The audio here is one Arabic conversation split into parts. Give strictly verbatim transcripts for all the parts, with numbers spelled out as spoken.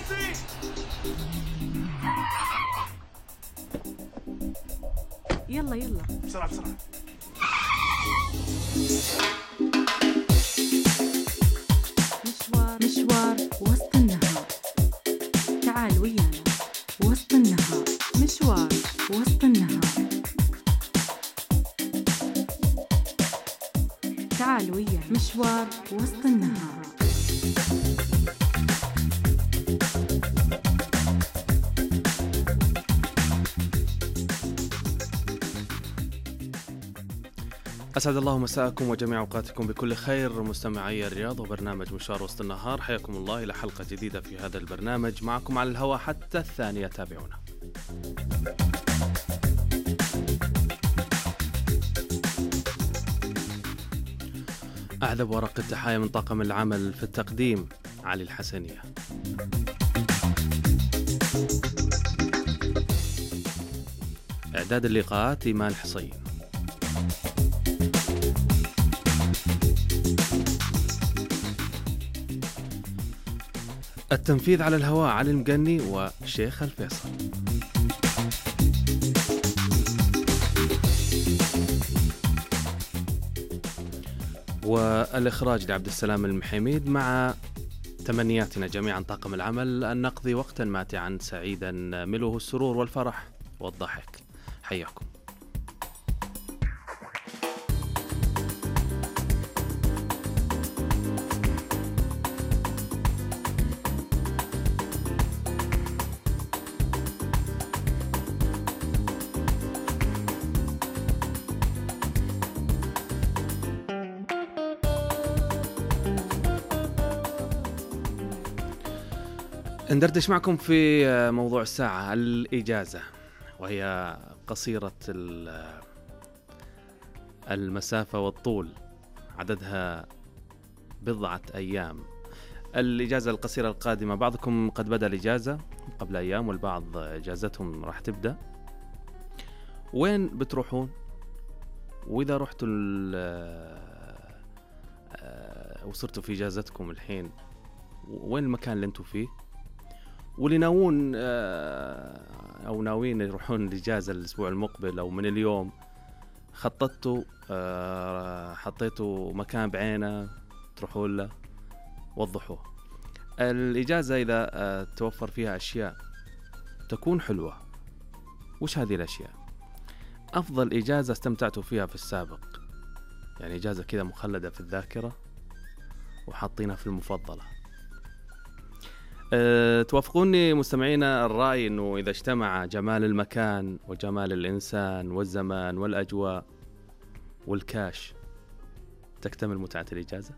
يلا يلا بسرعة بسرعة. مشوار مشوار وسط النهار. تعال ويانا وسط النهار. مشوار وسط النهار. تعال ويانا مشوار وسط النهار. أسعد الله مساءكم وجميع أوقاتكم بكل خير مستمعي الرياض وبرنامج مشوار وسط النهار. حياكم الله إلى حلقة جديدة في هذا البرنامج، معكم على الهواء حتى الثانية، تابعونا. أعذب ورق التحايا من طاقم العمل في التقديم علي الحسنية. إعداد اللقاءات إيمان حصين. التنفيذ على الهواء علي المقني وشيخ الفيصل. والإخراج لعبد السلام المحيميد، مع تمنياتنا جميعا طاقم العمل أن نقضي وقتا ماتعا سعيدا ملؤه السرور والفرح والضحك. حياكم. ندردش معكم في موضوع الساعة، الإجازة، وهي قصيرة المسافة والطول، عددها بضعة أيام. الإجازة القصيرة القادمة، بعضكم قد بدأ الإجازة قبل أيام والبعض إجازتهم راح تبدأ. وين بتروحون؟ وإذا رحتوا وصرتوا في إجازتكم الحين، وين المكان اللي انتوا فيه؟ واللي ناوون أو ناويين يروحون الإجازة الأسبوع المقبل أو من اليوم، خططتوا حطيتوا مكان بعينه تروحون له؟ وضحوه. الإجازة إذا توفر فيها أشياء تكون حلوة. وش هذه الأشياء؟ أفضل إجازة استمتعتوا فيها في السابق، يعني إجازة كذا مخلدة في الذاكرة وحاطينها في المفضلة. أه، توافقوني مستمعينا الرأي أنه إذا اجتمع جمال المكان وجمال الإنسان والزمان والأجواء والكاش تكتمل متعة الإجازة؟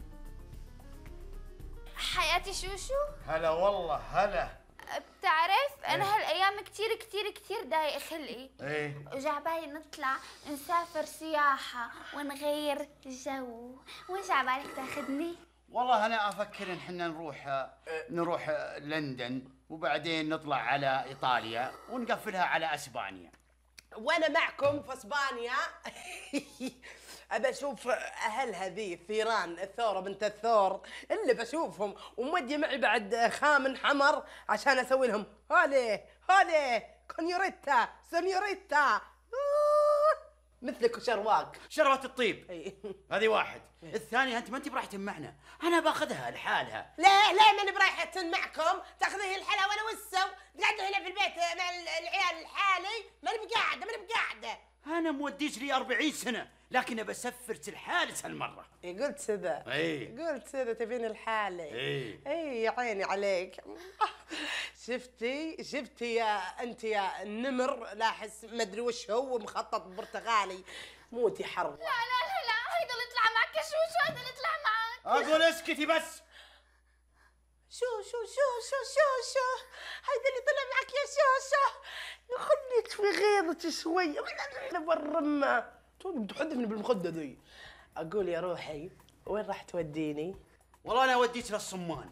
حياتي شوشو، هلا والله هلا. بتعرف أنا هالأيام كتير كتير كتير ضايق خلقي. ايه وجعبالي نطلع نسافر سياحة ونغير جو. وين جعبالك تاخدني؟ والله انا افكر ان احنا نروح نروح لندن وبعدين نطلع على ايطاليا ونقفلها على اسبانيا. وانا معكم في اسبانيا. ابى اشوف اهلها ذي الثيران، الثوره بنت الثور اللي بشوفهم، ومودي معي بعد خامن حمر عشان اسوي لهم هولي هولي كونيوريتا سنيوريتا مثلك وشرواق شربت الطيب. هذه واحد. الثانية انت ما انت براحتين معنا، انا باخذها لحالها. لا لا ماني برايحة معكم، تاخذيه الحلا وانا وسو قاعدة هنا في البيت مع العيال الحالي، ماني بقاعدة ماني بقاعدة. انا موديش لي أربعين سنة لكن بسفرت الحالس هالمرة. إيه قلت سذا. اي قلت سذا تبين الحالي. اي اي يا عيني عليك. شفتي شفتي يا انت يا النمر لاحس مدري وش هو مخطط برتغالي، موتي حرب. لا لا لا لا، هيدا اللي يطلع معك يا شوشو، هيدا اللي يطلع معك. اقول اسكتي بس. شو شو شو شو شو شو هيدا اللي طلع معك يا شوشو؟ خليك في غيرك شوي والرمة تحدثني بالمخدة ذي. اقول يا روحي وين راح توديني؟ والله انا وديت للصمان.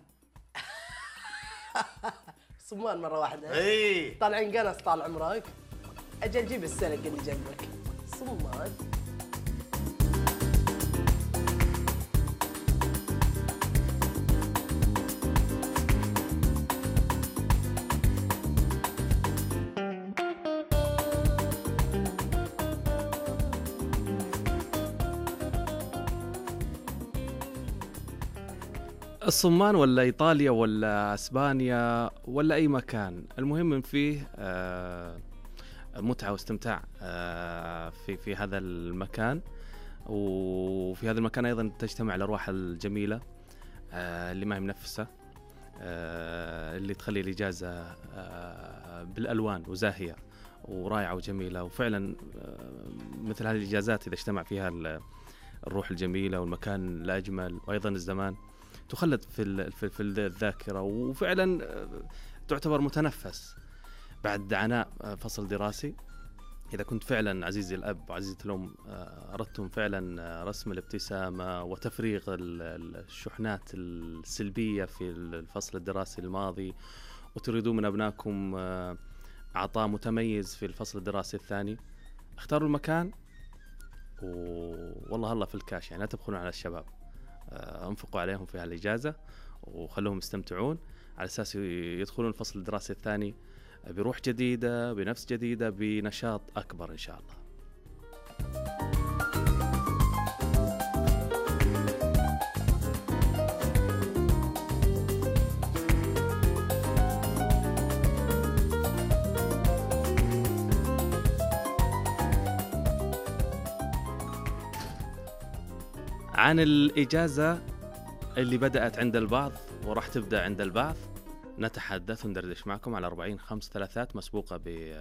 صمان مرة واحدة. اي طالعين قنص طال عمرك. اجل جيب السلق اللي جنبك. صمان. الصمان ولا إيطاليا ولا أسبانيا ولا أي مكان، المهم إن فيه آه، متعة واستمتاع آه، في في هذا المكان. وفي هذا المكان أيضا تجتمع الأرواح الجميلة آه، اللي ما هي منفسة، آه، اللي تخلي الإجازة آه، بالألوان وزاهية ورائعة وجميلة. وفعلا آه، مثل هذه الإجازات إذا اجتمع فيها الروح الجميلة والمكان الأجمل وأيضا الزمان، تخلد في في في الذاكرة، وفعلا تعتبر متنفس بعد عناء فصل دراسي. إذا كنت فعلا عزيزي الأب وعزيزتي الأم أردتم فعلا رسم الابتسامة وتفريغ الشحنات السلبية في الفصل الدراسي الماضي، وتريدون من أبنائكم عطاء متميز في الفصل الدراسي الثاني، اختاروا المكان والله الله في الكاش، يعني لا تبخلون على الشباب، انفقوا عليهم في هالإجازة وخلوهم يستمتعون على أساس يدخلون الفصل الدراسي الثاني بروح جديدة، بنفس جديدة، بنشاط أكبر إن شاء الله. عن الإجازة اللي بدأت عند البعض وراح تبدأ عند البعض نتحدث وندردش معكم على أربعين خمس ثلاثات مسبوقة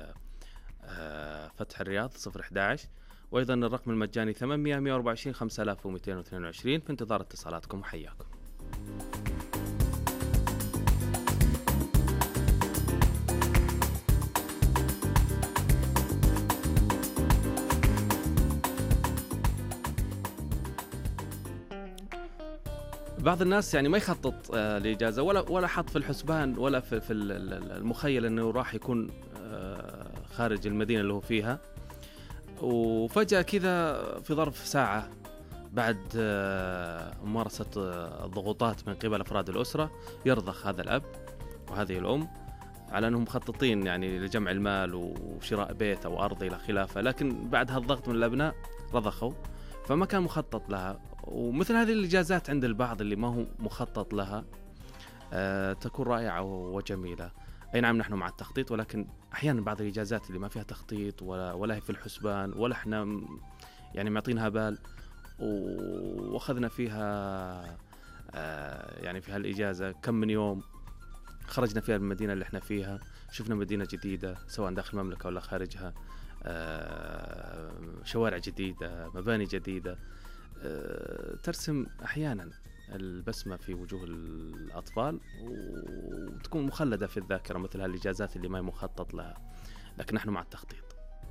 بفتح الرياض صفر أحد عشر، وأيضا الرقم المجاني ثمانمئة مئة وأربعة وعشرين خمسة آلاف ومئتين واثنين وعشرين. في انتظار اتصالاتكم وحياكم. بعض الناس يعني ما يخطط آه لإجازة ولا ولا حط في الحسبان ولا في, في المخيل أنه راح يكون آه خارج المدينة اللي هو فيها، وفجأة كذا في ظرف ساعة بعد آه ممارسة آه الضغوطات من قبل أفراد الأسرة يرضخ هذا الأب وهذه الأم على أنهم مخططين يعني لجمع المال وشراء بيت أو أرض إلى خلافه، لكن بعد هالضغط من الأبناء رضخوا فما كان مخطط لها. ومثل هذه الإجازات عند البعض اللي ما هو مخطط لها آه تكون رائعة وجميلة. أي نعم نحن مع التخطيط، ولكن أحيانا بعض الإجازات اللي ما فيها تخطيط ولا ولا هي في الحسبان ولا إحنا يعني معطينها بال وأخذنا فيها آه يعني في هالإجازة كم من يوم خرجنا فيها من المدينة اللي إحنا فيها، شفنا مدينة جديدة سواء داخل المملكة ولا خارجها، آه شوارع جديدة، مباني جديدة، ترسم أحيانا البسمة في وجوه الأطفال وتكون مخلدة في الذاكرة مثل هالإجازات اللي ما مخطط لها، لكن نحن مع التخطيط.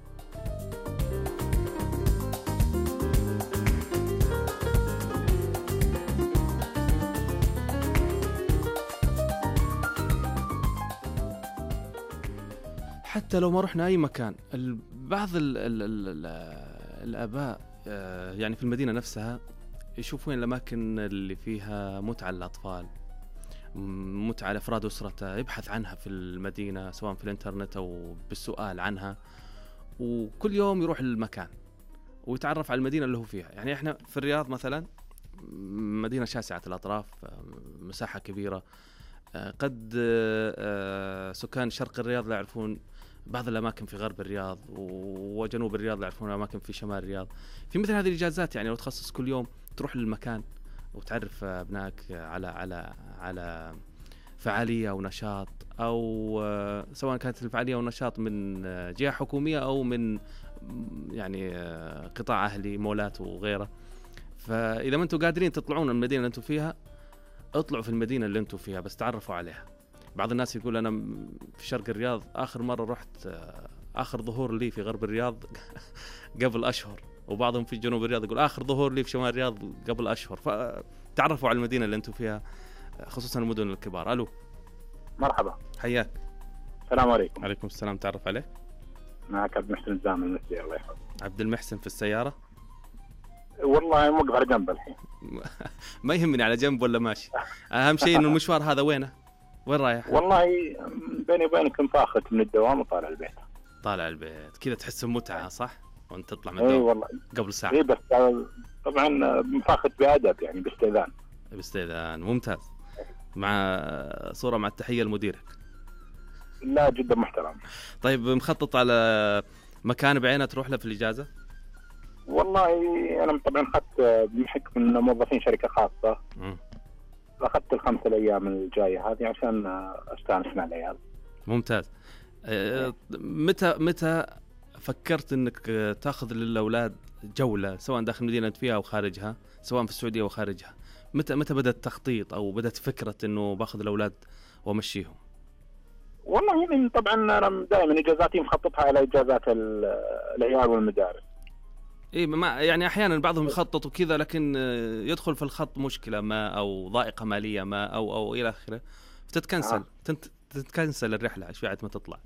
حتى لو ما رحنا أي مكان، بعض ال ال ال الآباء يعني في المدينة نفسها يشوفون الأماكن اللي فيها متعة للأطفال، متعة لأفراد أسرته، يبحث عنها في المدينة سواء في الإنترنت أو بالسؤال عنها، وكل يوم يروح للمكان ويتعرف على المدينة اللي هو فيها. يعني إحنا في الرياض مثلا مدينة شاسعة الأطراف، مساحة كبيرة، قد سكان شرق الرياض لا يعرفون بعض الأماكن في غرب الرياض، وجنوب الرياض لا يعرفون أماكن في شمال الرياض. في مثل هذه الإجازات يعني لو تخصص كل يوم تروح للمكان وتعرف أبنائك على على على فعالية أو نشاط، أو سواء كانت الفعالية أو نشاط من جهة حكومية أو من يعني قطاع أهلي مولات وغيره. فإذا ما أنتم قادرين تطلعون من المدينة اللي أنتم فيها اطلعوا في المدينة اللي أنتم فيها بس تعرفوا عليها. بعض الناس يقول أنا في شرق الرياض آخر مرة رحت آخر ظهور لي في غرب الرياض قبل أشهر، وبعضهم في جنوب الرياض يقول آخر ظهور لي في شمال الرياض قبل أشهر. فتعرفوا على المدينة اللي أنتم فيها خصوصا المدن الكبار. ألو مرحبا، حياك. السلام عليكم. عليكم السلام، تعرف عليك؟ معك عبد المحسن الزامل المسير. الله يحفظك. عبد المحسن في السيارة؟ والله موقف على جنب الحين. ما يهمني على جنب ولا ماشي، أهم شيء إنه المشوار هذا وينه؟ وين رايح؟ والله بيني وبينك مفاخت من الدوام وطالع البيت. طالع البيت كذا تحس بمتعة صح؟ وأنت تطلع من الدوام. إيه والله قبل ساعة. إيه بس طبعا مفاخت بأدب يعني باستئذان. باستئذان ممتاز. مع صورة مع التحية لمديرك. لا جدا محترم. طيب مخطط على مكان بعينه تروح له في الإجازة؟ والله أنا طبعا أخذت بحكم إن موظفين شركة خاصة م. أخذت الخمسة الأيام الجاية هذه عشان أستانس مع العيال. ممتاز. أه متى متى فكرت إنك تأخذ للأولاد جولة سواء داخل المدينة فيها أو خارجها، سواء في السعودية أو خارجها؟ متى متى بدأ التخطيط أو بدأت فكرة إنه باخذ الأولاد وأمشيهم؟ والله يعني طبعا أنا دائما إجازاتي مخططها على إجازات العيال والمدارس. إيه ما يعني أحيانا بعضهم يخطط وكذا لكن يدخل في الخط مشكلة ما أو ضائقة مالية ما أو أو إلى آخره فتتكنسل آه. تنت تتكنسل الرحلة شوية ما تطلع.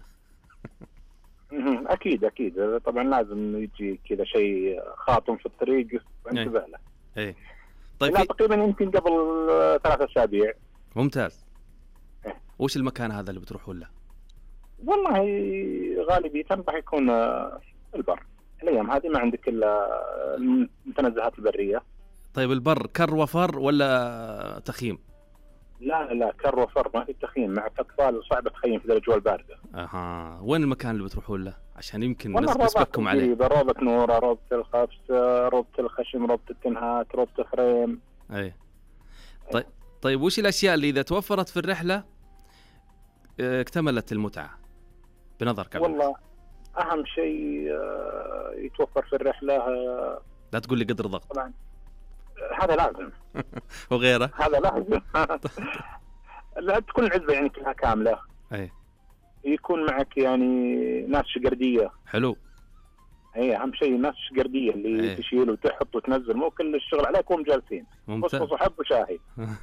أكيد أكيد طبعا لازم يجي كذا شيء خاطم في الطريق انتبه له. إيه طيب في... تقريبا يمكن قبل ثلاثة أسابيع. ممتاز. إيه؟ وش المكان هذا اللي بتروحون له؟ والله غالبية راح يكون البر. الأيام هذه ما عندك إلا المتنزهات البرية. طيب البر كر وفر ولا تخييم؟ لا لا كر وفر ما في تخييم، معك أطفال صعب تخيم في الأجواء الباردة. أها وين المكان اللي بتروحون له عشان يمكن نسبقكم عليه؟ روضة نورة، روضة الخبز، روضة الخشم، روضة التنهات، روضة الخريم. أي طيب طيب وش الأشياء اللي إذا توفرت في الرحلة اكتملت المتعة بنظرك؟ والله أهم شيء يتوفر في الرحلة لا تقول لي قدر ضغط طبعا هذا لازم. وغيره هذا لازم. لا تكون العزبة يعني كلها كاملة. أي يكون معك يعني ناس شقردية. حلو. اي اهم شيء ناس شقرديه اللي أيه. تشيل وتحط وتنزل، مو كل الشغل عليكم جالسين. ممتاز. وحب وشاهي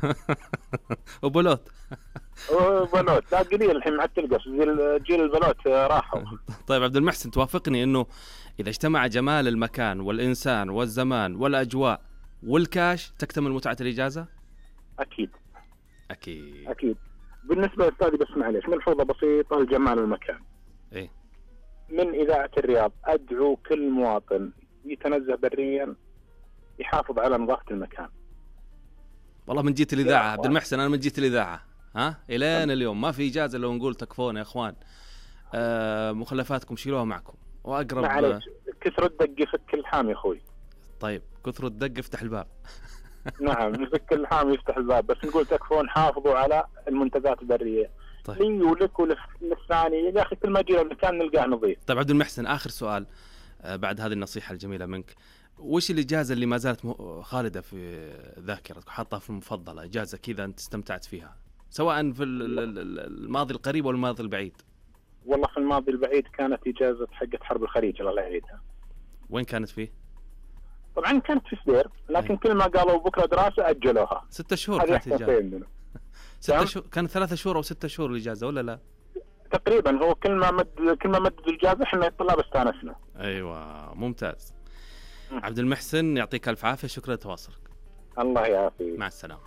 وبلوت وبلوت لا قليل الحين ما عاد تلقى جيل البلوت راحوا. طيب عبد المحسن توافقني انه اذا اجتمع جمال المكان والانسان والزمان والاجواء والكاش تكتمل متعه الاجازه؟ اكيد اكيد اكيد. بالنسبه لاستاذي بس معلش ملحوظه بسيطه لجمال المكان. ايه من إذاعة الرياض أدعو كل مواطن يتنزه بريا يحافظ على نظافة المكان. والله من جيت الإذاعة عبد المحسن، أنا من جيت الإذاعة ها إلين اليوم ما في إجازة لو نقول تكفون يا إخوان. آه مخلفاتكم شيلوها معكم وأقرب. معلش كثر الدق يفك الحام يا أخوي. طيب كثر الدق يفتح الباب. نعم يفك الحام يفتح الباب، بس نقول تكفون حافظوا على المنتجات البرية. طيب. لي ولك وللثاني يا أخي كل ما جينا المكان نلقاه نظيف. طيب عبد المحسن آخر سؤال آه بعد هذه النصيحة الجميلة منك، وش الإجازة اللي ما زالت خالدة في ذاكرتك وحاطها في المفضلة، إجازة كذا أنت استمتعت فيها سواء في الماضي القريب أو الماضي البعيد؟ والله في الماضي البعيد كانت إجازة حقت حرب الخليج الله يعيدها. وين كانت فيه؟ طبعا كانت في سدير، لكن كل ما قالوا بكرة دراسة أجلوها. ستة شهور كانت إجازة. ستة شهور كانت ثلاثة شهور أو ستة شهور الإجازة ولا لا؟ تقريبا هو كل ما مد كل ما مدد الإجازة إحنا الطلاب استانسنا. أيوة ممتاز. م. عبد المحسن يعطيك ألف عافية، شكرا لتواصلك. الله يعافيك. مع السلامة.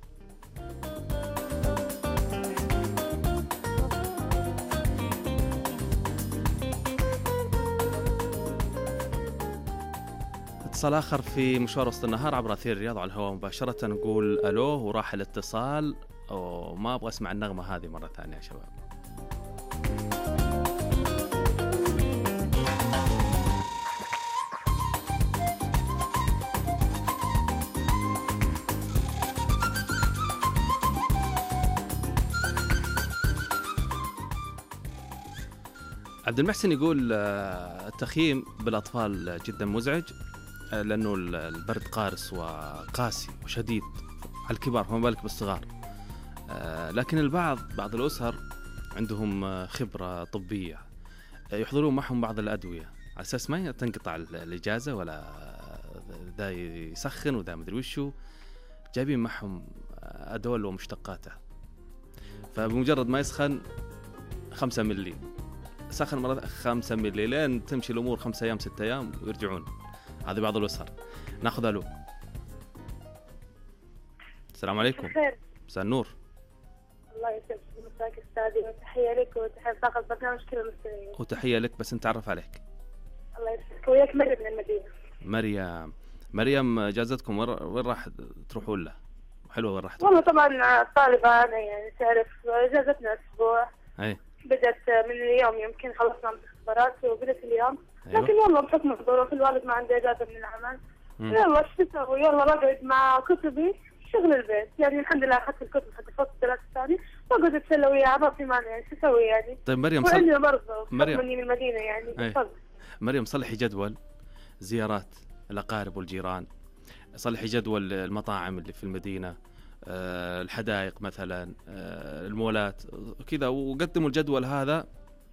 اتصال آخر في مشوار وسط النهار عبر أثير الرياض على الهواء مباشرة، نقول ألو وراح الاتصال وما أبغى أسمع النغمة هذه مرة ثانية يا شباب. عبد المحسن يقول التخييم بالأطفال جدا مزعج لأنه البرد قارس وقاسي وشديد على الكبار فما بالك بالصغار، لكن البعض بعض الأسر عندهم خبرة طبية يحضرون معهم بعض الأدوية على أساس ما تنقطع الإجازة ولا ذا يسخن وذا مدري وشو، جايبين معهم أدول ومشتقاته، فبمجرد ما يسخن خمسة ملي سخن مرة خمسة ملي لين تمشي الأمور خمسة أيام ستة أيام ويرجعون. هذه بعض الأسر. ناخذ ألو. السلام عليكم. خير. مساء النور. الله يسعدك مساك أستاذي، وتحية لك وتحية فاقد برنامج كل المستمعين. وتحية لك بس نتعرف عليك. الله يسعدك. وياك مريم من المدينة. مريم. مريم جازتكم وين راح تروحون له؟ حلوة وين رحت؟ والله طبعا طالبة أنا يعني تعرف إجازتنا أسبوع. أي. بدأت من اليوم يمكن خلصنا من الاختبارات وبدأت اليوم. أيوة. لكن والله بحكم الظروف الوالد ما عنده إجازة من العمل. يلا ايش تسوي؟ يلا بقعد مع كتبي شغل البيت يعني الحمد لله أخذت الكتب حتى فصل الدراسة الثاني بقعد أتسلى وياها ما في مانع يعني شو أسوي يعني. طيب مريم صل... وعندنا صل... برضه مريم مني من المدينة يعني. أي. مريم صلحي جدول زيارات الأقارب والجيران، صلحي جدول المطاعم اللي في المدينة، أه الحدائق مثلا، أه المولات كذا، وقدموا الجدول هذا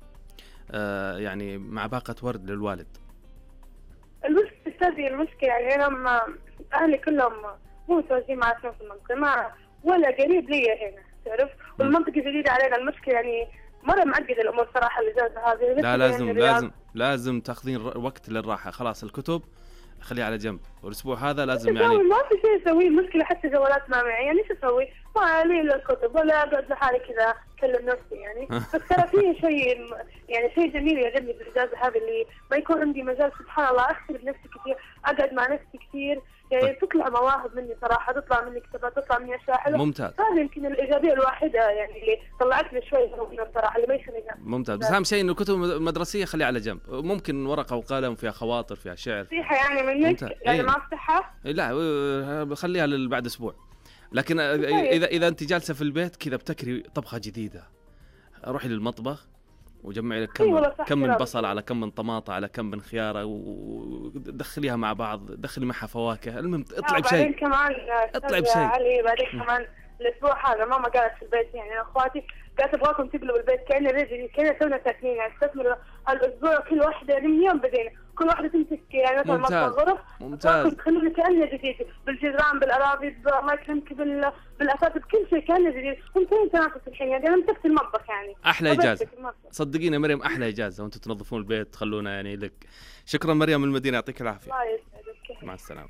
أه يعني مع باقة ورد للوالد. المشكلة هذه المشكلة يعني أنا ما أهلي كلهم مو متواجدين معي في نفس المنطقة ما ولا قريب لي هنا تعرف، والمنطقة جديدة علينا. المشكلة يعني مرة معقدة الأمور صراحة الإجازة هذه. لا لازم يعني لازم لازم تاخذين وقت للراحة. خلاص الكتب خليها على جنب، والأسبوع هذا لازم يعني ما في شيء أسويه. المشكلة حتى جوالات ما معي يعني إيش أسوي؟ ما لي إلا الكتب ولا أقعد لحالي كذا أكلم نفسي يعني. بس ترى في شيء يعني شيء جميل يعجبني في الإجازة هذه اللي ما يكون عندي مجال سبحان الله أختبر نفسي كثير، أقعد مع نفسي كثير يعني. طيب. تطلع مواهب مني صراحة، تطلع مني كتابات، تطلع مني أشياء حلوة. ممتاز. هذه يمكن الإيجابية الواحدة يعني اللي طلعتني شوي من الصراحة اللي ما يخليها. ممتاز. بس أهم شيء إنه الكتب المدرسية خليها على جنب، ممكن ورقة وقلم فيها خواطر فيها شعر. نصيحة يعني منك ممتاز. يعني أيه. ما أفتحها؟ لا خليها بعد أسبوع. لكن إذا إذا أنت جالسة في البيت كذا بتكري طبخة جديدة، روحي للمطبخ وجمعي لك كم من كم من بصل على كم من طماطة على كم من خيارة ودخليها مع بعض، دخلي معها فواكه، المهم اطلعي بشيء. بعدين كمان اطلعي بشيء علي بعدين كمان الأسبوع هذا ماما قالت في البيت يعني أخواتي قالت أبغاكم تقلبوا البيت كأنه رجلي كأنه تونا ساكنين يعني تستثمروا الأسبوع كل واحدة يعني من يوم بدينا كل واحدة تمسك يعني مثلا مطبخ غرف ممتاز تخلوا كأنه جديد بالجدران بالأراضي الله يكرمك بال بالأساس بكل شيء كأنه جديد. ممكن تنافس الحين يعني أنا مسكت المطبخ يعني أحلى إجازة صدقيني مريم، أحلى إجازة وأنتم تنظفون البيت تخلونا يعني لك. شكرا مريم من المدينة، يعطيك العافية. الله يسعدك. مع السلامة.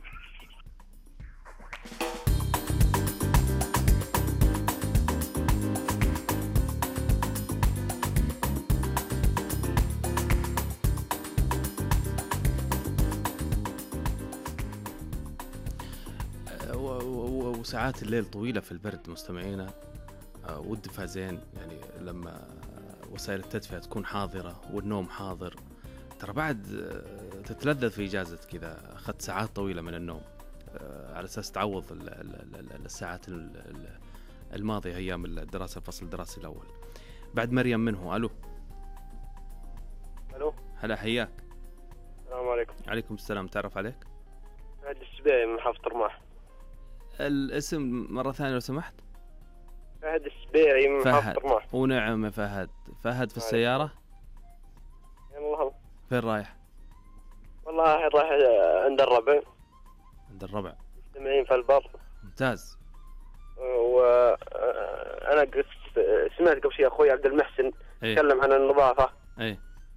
وساعات الليل طويلة في البرد مستمعينا، والدفا زين يعني لما وسائل التدفئة تكون حاضرة والنوم حاضر، ترى بعد تتلذذ في إجازة كذا. أخذت ساعات طويلة من النوم على أساس تعوض الساعات الماضية أيام الدراسة الفصل الدراسي الأول. بعد مريم منه. ألو ألو هلا حياك. السلام عليكم. عليكم السلام. تعرف عليك؟ فهد السبيعي من محافظة رماح. الاسم مرة ثانية لو سمحت. فهد السبيعي من محافظة رماح. ونعم فهد. فهد في السيارة؟ يلا. فين رايح؟ والله رايح عند الربع. عند الربع. مستمعين في البر. ممتاز. وأنا قلت سمعت قبل شيء أخوي عبد المحسن يتكلم عن النظافة. أي.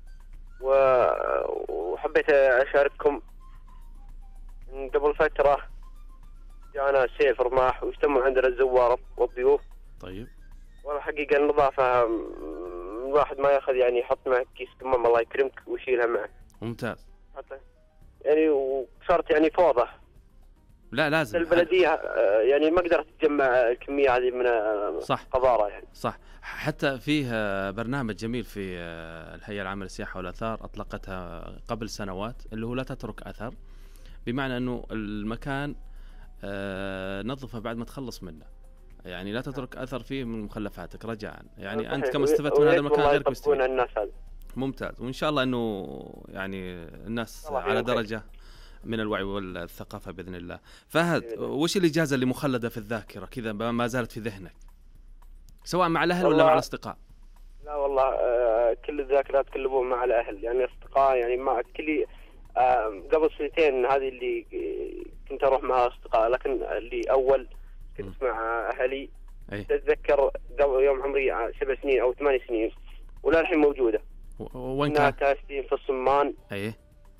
وحبيت أشارككم قبل فترة جاءنا سيف رماح واجتمعوا عندنا الزوار والضيوف. طيب. والله حقيقة النظافة الواحد ما ياخذ يعني يحط معك كيس كمام الله يكرمك ويشيلها معه. ممتاز. حتى يعني وصارت يعني فوضى. لا لازم البلدية يعني ما قدرت تجمع الكمية هذه من صح قذارة يعني. صح. حتى فيه برنامج جميل في الهيئة العامة للسياحة والآثار أطلقتها قبل سنوات اللي هو لا تترك أثر، بمعنى أنه المكان نظفه بعد ما تخلص منه، يعني لا تترك أثر فيه من مخلفاتك رجاء. يعني أنت كم استفدت من هذا المكان غيرك بيستفيد. الناس هذا. ممتاز. وإن شاء الله أنه يعني الناس على درجة من الوعي والثقافة بإذن الله. فهد وش الإجازة اللي مخلدة في الذاكرة كذا ما زالت في ذهنك سواء مع الأهل ولا مع الأصدقاء؟ لا والله آه كل الذاكرات كلها مع الأهل يعني الأصدقاء يعني مع كل آه قبل سنتين هذه اللي كنت أروح مع أصدقاء، لكن اللي أول كنت م. مع أهلي. أي. تتذكر قبل يوم عمري سبع سنين أو ثمان سنين ولا الحين موجودة. وين كان؟ تاسين في الصمان. أيه.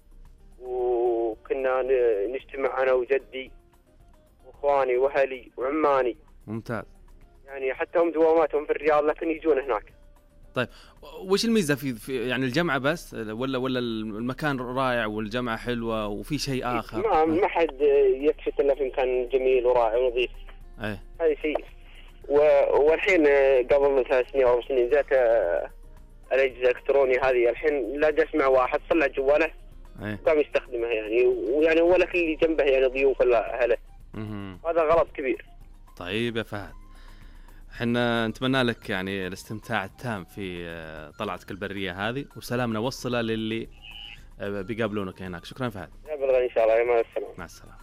وكنا نجتمع أنا وجدي وإخواني وأهلي وعماني. ممتاز. يعني حتى هم دواماتهم في الرياض لكن يجون هناك. طيب وش الميزة في, في يعني الجامعة بس ولا ولا المكان رائع والجامعة حلوة وفي شيء آخر؟ ما ما حد يكشف إلا في مكان جميل ورائع ونظيف. ايه هذا شيء. والحين قبل ثلاث سنين او اربع سنين جات الاجهزه الالكترونيه هذه، الحين لا جالس مع واحد صلى جواله ايه قام يستخدمها يعني، ويعني ولا كل اللي جنبه يعني ضيوف ولا اهله. هذا غلط كبير. طيب يا فهد، احنا نتمنى لك يعني الاستمتاع التام في طلعتك البريه هذه، وسلامنا وصله للي بيقابلونك هناك. شكرا فهد. ان شاء الله. مع السلامه. مع السلامه.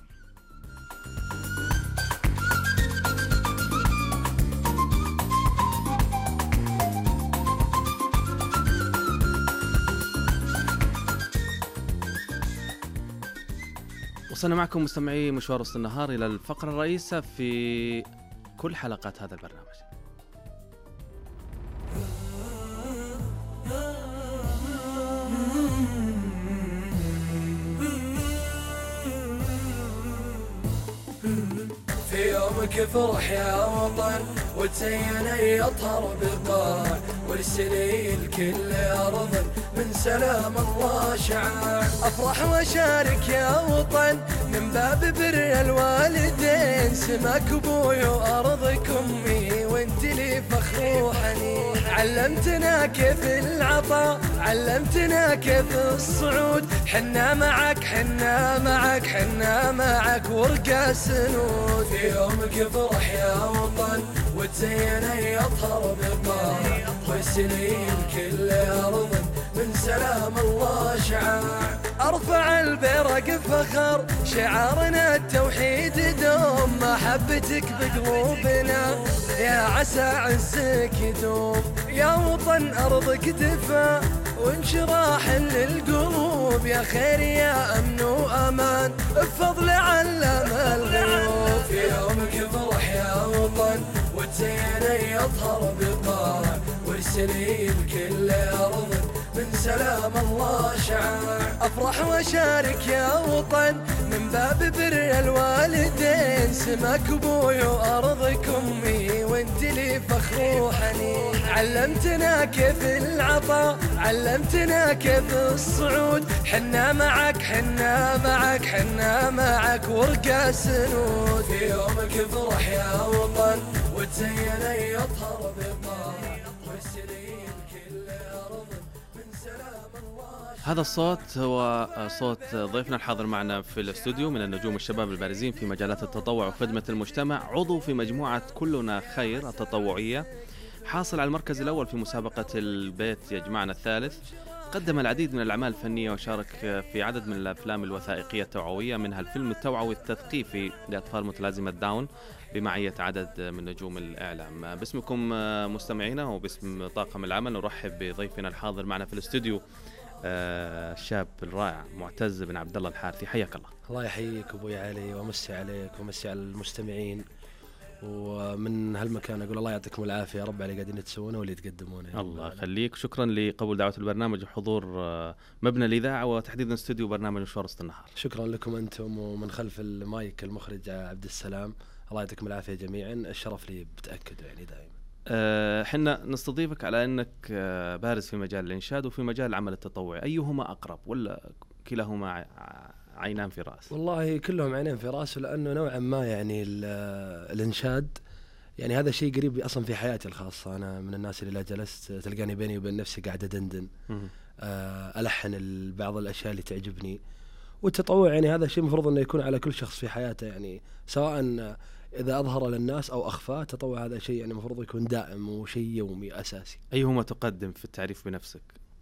وصلنا معكم مستمعي مشوار وسط النهار إلى الفقرة الرئيسة في كل حلقات هذا البرنامج. في يومك افرح يا وطن وتزين يطهر بالطاع، والسليل كل أرض من سلام الله شعاع. أفرح وأشارك يا وطن من باب بر الوالدين، سماك أبوي وأرضك أمي وانت لي فخر وحنين. علمتنا كيف العطاء، علمتنا كيف الصعود، حنا معك حنا معك حنا معك ورقة سنود. في يومك افرح يا وطن وتزين يطهر بالطاع، والسنين كل أرض من سلام الله شعاع. أرفع البرق فخر شعارنا التوحيد دوم، محبتك بقلوبنا يا عسى عزك يدوم. يا وطن أرضك دفا وانشراح للقلوب، يا خير يا أمن وأمان بفضل علام الغيوب. في يومك افرح يا وطن وتزين يطهر بالطاع، والسليل كل أرض من سلام الله شعاع. أفرح وأشارك يا وطن من باب بر الوالدين، سماك أبوي وأرضك أمي وانت لي فخر وحنين. علمتنا كيف العطاء، علمتنا كيف الصعود، حنا معك حنا معك حنا معك ورقة سنود. في يومك افرح يا وطن وتزين يطهر بالطاع، والسليل كل أرض من سلام الله. هذا الصوت هو صوت ضيفنا الحاضر معنا في الاستوديو من النجوم الشباب البارزين في مجالات التطوع وخدمة المجتمع، عضو في مجموعة كلنا خير التطوعية، حاصل على المركز الأول في مسابقة البيت يجمعنا الثالث، قدم العديد من الأعمال الفنية وشارك في عدد من الأفلام الوثائقية التوعوية، منها الفيلم التوعوي التثقيفي لأطفال متلازمة داون بمعية عدد من نجوم الإعلام. باسمكم مستمعينا وباسم طاقم العمل نرحب بضيفنا الحاضر معنا في الاستوديو الشاب الرائع معتز بن عبد الله الحارثي. حياك الله. الله يحييك أبوي علي ومسي عليك ومسي على المستمعين، ومن هالمكان أقول الله يعطيكم العافية يا رب على قاعدين تسوونه واللي تقدمونه. الله يخليك. شكرا لقبول دعوة البرنامج وحضور مبنى الإذاعة وتحديدا استوديو برنامج مشوار وسط النهار. شكرا لكم أنتم، ومن خلف المايك المخرج عبد السلام. الله يعطيكم العافية جميعا، الشرف لي بتأكدوا يعني دائما. أه حنا نستضيفك على أنك أه بارز في مجال الإنشاد وفي مجال العمل التطوعي، أيهما أقرب ولا كلاهما عينان في رأس؟ والله كلهم عينين في رأس، لأنه نوعا ما يعني الإنشاد يعني هذا شيء قريب أصلا في حياتي الخاصة. أنا من الناس اللي لا جلست تلقاني بيني وبين نفسي قاعدة دندن أه ألحن بعض الأشياء اللي تعجبني. والتطوع يعني هذا شيء مفروض أنه يكون على كل شخص في حياته، يعني سواء إذا أظهر للناس أو أخفاه، تطوع هذا شيء يعني مفروض يكون دائم وشيء يومي أساسي. أيهما تقدم في التعريف بنفسك؟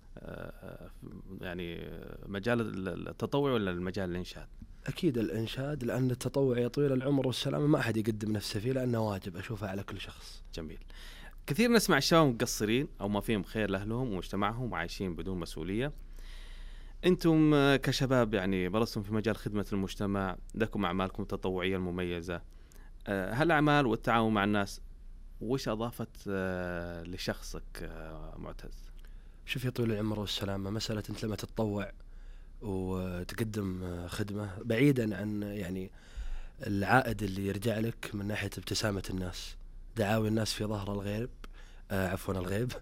يعني مجال التطوع ولا المجال الإنشاد؟ أكيد الإنشاد، لأن التطوع يا طويل العمر والسلامة ما أحد يقدم نفسه فيه، لأنه واجب أشوفه على كل شخص. جميل. كثير نسمع الشباب مقصرين أو ما فيهم خير لأهلهم ومجتمعهم وعايشين بدون مسؤولية. أنتم كشباب يعني برزتم في مجال خدمة المجتمع، لكم أعمالكم التطوعية المميزة. هالأعمال والتعاون مع الناس وش أضافت لشخصك معتز؟ شوف يا طويل العمر والسلامة، مسألة أنت لما تتطوع وتقدم خدمة بعيدا عن يعني العائد اللي يرجع لك من ناحية ابتسامة الناس، دعاوي الناس في ظهر الغيب آه عفوا الغيب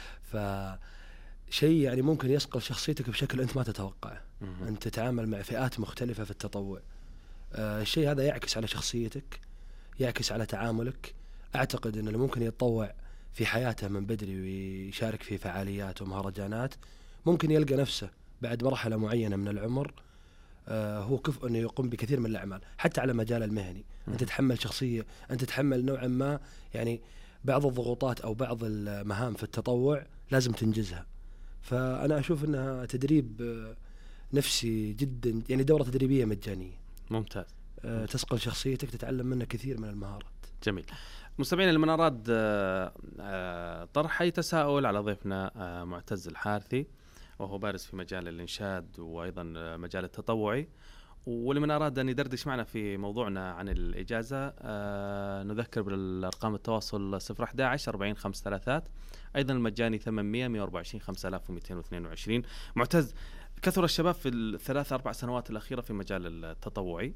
فشيء يعني ممكن يصقل شخصيتك بشكل أنت ما تتوقعه. أنت تتعامل مع فئات مختلفة في التطوع، آه الشيء هذا يعكس على شخصيتك، يعكس على تعاملك. أعتقد أن اللي ممكن يتطوع في حياته من بدري ويشارك في فعاليات ومهرجانات ممكن يلقى نفسه بعد مرحلة معينة من العمر آه هو كفء أنه يقوم بكثير من الأعمال حتى على مجال المهني. أنت تتحمل شخصية، أنت تتحمل نوعا ما يعني بعض الضغوطات أو بعض المهام في التطوع لازم تنجزها. فأنا أشوف أنها تدريب آه نفسي جدا، يعني دورة تدريبية مجانية. ممتاز. آه تسقل شخصيتك، تتعلم منها كثير من المهارات. جميل. مستمعين، لمن أراد طرح أي تساؤل على ضيفنا معتز الحارثي، وهو بارز في مجال الإنشاد وأيضا مجال التطوعي، ولمن أراد أن يدردش معنا في موضوعنا عن الإجازة نذكر بالأرقام التواصل صفر واحد واحد أربعين خمس ثلاثات، أيضا المجاني ثمانمائة مئة وأربعة وعشرين خمسة آلاف ومئتين واثنين وعشرين. معتز، كثر الشباب في الثلاث أربع سنوات الأخيرة في مجال التطوعي،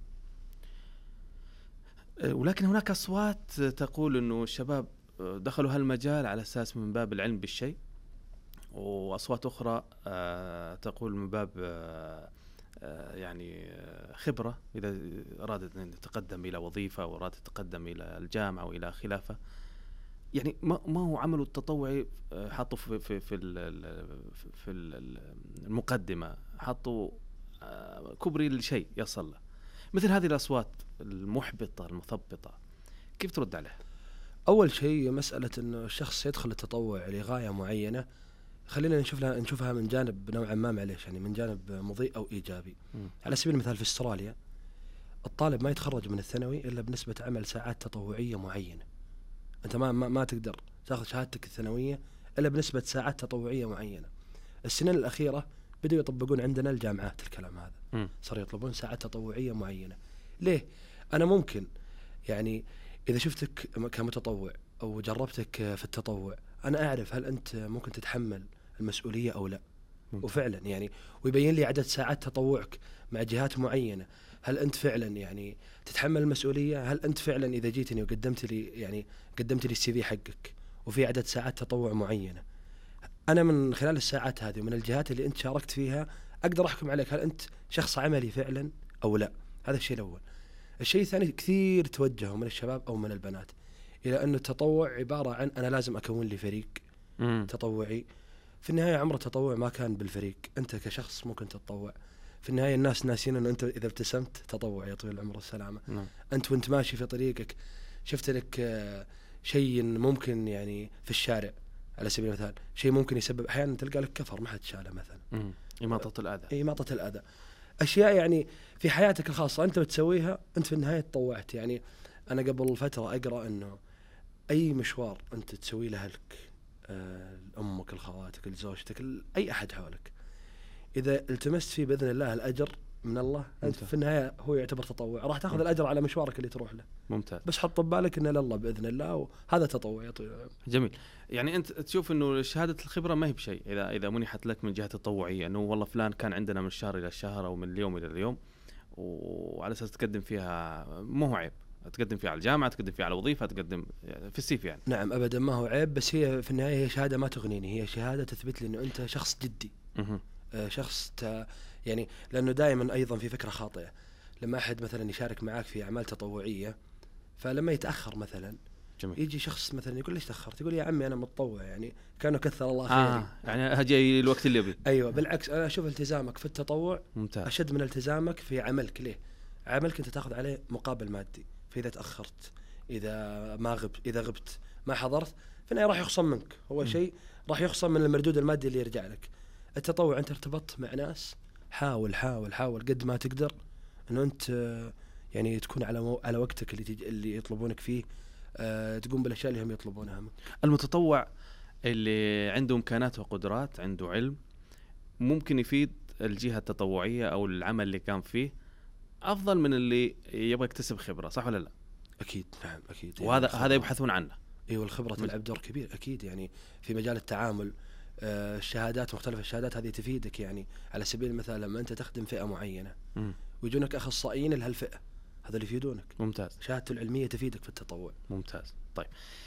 ولكن هناك أصوات تقول أنه الشباب دخلوا هالمجال على أساس من باب العلم بالشيء، وأصوات أخرى تقول من باب يعني خبرة إذا أرادت أن تتقدم إلى وظيفة أو أرادت تتقدم إلى الجامعة وإلى خلافه. يعني ما ما هو عمله التطوعي حطوا في في في في المقدمة، حطوا كبري لشيء يصل له. مثل هذه الأصوات المحبطة المثبطة كيف ترد عليها؟ أول شيء مسألة إنه الشخص يدخل التطوع لغاية معينة، خلينا نشوف لها نشوفها من جانب نوعا ما معليش يعني من جانب مضيء أو إيجابي. م. على سبيل المثال في استراليا الطالب ما يتخرج من الثانوي إلا بنسبة عمل ساعات تطوعية معينة. أنت ما ما, ما تقدر تأخذ شهادتك الثانوية إلا بنسبة ساعات تطوعية معينة. السنين الأخيرة بدأوا يطبقون عندنا الجامعات الكلام هذا، صار يطلبون ساعات تطوعية معينة. ليه؟ أنا ممكن يعني إذا شفتك كمتطوع أو جربتك في التطوع أنا أعرف هل أنت ممكن تتحمل المسؤولية أو لا. مم. وفعلا يعني ويبين لي عدد ساعات تطوعك مع جهات معينة، هل أنت فعلا يعني تتحمل المسؤولية؟ هل أنت فعلا إذا جيتني وقدمت لي يعني قدمت لي السي في حقك وفي عدد ساعات تطوع معينة، أنا من خلال الساعات هذه ومن الجهات اللي أنت شاركت فيها أقدر أحكم عليك هل أنت شخص عملي فعلا أو لا. هذا الشيء الأول. الشيء الثاني، كثير توجهوا من الشباب أو من البنات إلى أن التطوع عبارة عن أنا لازم أكون لي فريق مم. تطوعي. في النهاية عمر التطوع ما كان بالفريق، أنت كشخص ممكن تتطوع. في النهاية الناس ناسين أنه أنت إذا ابتسمت تطوع يا طويل العمر والسلامة. مم. أنت وأنت ماشي في طريقك شفت لك شيء ممكن يعني في الشارع على سبيل المثال شيء ممكن يسبب أحيانا تلقى لك كفر ما حد شاله مثلا، إماطة الأذى. إماطة الأذى، أشياء يعني في حياتك الخاصة أنت بتسويها، أنت في النهاية تطوعت. يعني أنا قبل فترة أقرأ أنه أي مشوار أنت تسوي لأهلك، آه، أمك، الخواتك، زوجتك، أي أحد حولك، إذا التمست فيه بإذن الله الأجر من الله، أنت في النهاية هو يعتبر تطوع، راح تأخذ الأجر على مشوارك اللي تروح له. ممتاز. بس حط ببالك إن لله بإذن الله، وهذا تطوع يا طويل. جميل. يعني أنت تشوف إنه شهادة الخبرة ما هي بشيء إذا إذا منحت لك من جهة التطوعية، إنه والله فلان كان عندنا من الشهر إلى الشهر أو من اليوم إلى اليوم، وعلى أساس تقدم فيها مو هو عيب، تقدم فيها على الجامعة، تقدم فيها على وظيفة، تقدم في السيف يعني. نعم أبدا ما هو عيب، بس هي في النهاية هي شهادة ما تغنيني، هي شهادة تثبت لي إنه أنت شخص جدي. آه شخص ت... يعني لأنه دائما أيضا في فكرة خاطئة لما أحد مثلا يشارك معك في أعمال تطوعية، فلما يتأخر مثلا جميل. يجي شخص مثلا يقول ليش تأخرت؟ يقول يا عمي أنا متطوع، يعني كانوا كثر الله خيري. آه يعني هجي الوقت اللي يبي. أيوة بالعكس أنا أشوف التزامك في التطوع ممتاز. أشد من التزامك في عملك. ليه؟ عملك أنت تأخذ عليه مقابل مادي، فإذا تأخرت، إذا ما غبت، إذا غبت ما حضرت، فإنه راح يخصم منك، هو شيء راح يخصم من المردود المادي اللي يرجع لك. التطوع أنت ارتبطت مع ناس، حاول حاول حاول قد ما تقدر إنه أنت يعني تكون على مو على وقتك اللي تج... اللي يطلبونك فيه، أه تقوم بالأشياء اللي هم يطلبونها منك. المتطوع اللي عنده إمكانات وقدرات، عنده علم، ممكن يفيد الجهة التطوعية أو العمل اللي كان فيه أفضل من اللي يبغى يكتسب خبرة، صح ولا لا؟ أكيد نعم أكيد. وهذا هذا يبحثون عنه. أيوة الخبرة تلعب دور كبير أكيد، يعني في مجال التعامل. آه الشهادات مختلفة، الشهادات هذه تفيدك. يعني على سبيل المثال لما أنت تخدم فئة معينة م. ويجونك أخصائيين لهالفئة، هذا اللي يفيدونك. ممتاز. شهادته العلمية تفيدك في التطوع. ممتاز. طيب